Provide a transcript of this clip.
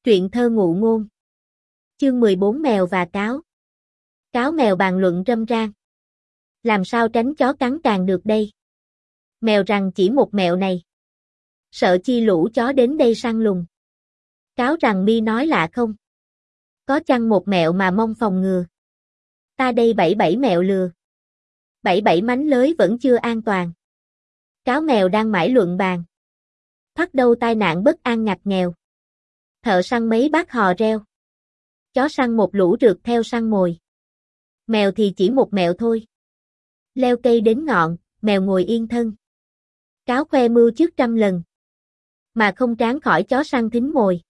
Truyện thơ ngụ ngôn. Chương 14 Mèo và cáo. Cáo mèo bàn luận râm ran. Làm sao tránh chó cắn càng được đây? Mèo rằng chỉ một mẹo này. Sợ chi lũ chó đến đây săn lùng. Cáo rằng mi nói lạ không? Có chăng một mẹo mà mong phòng ngừa? Ta đây 77 mẹo lừa. 77 mánh lưới vẫn chưa an toàn. Cáo mèo đang mãi luận bàn. Thoát đâu tai nạn bất an ngặt nghèo. Thợ săn mấy bác hò reo. Chó săn một lũ rượt theo săn mồi. Mèo thì chỉ một mẹo thôi. Leo cây đến ngọn, mèo ngồi yên thân. Cáo khoe mưu trước trăm lần. Mà không tráng khỏi chó săn thính mồi.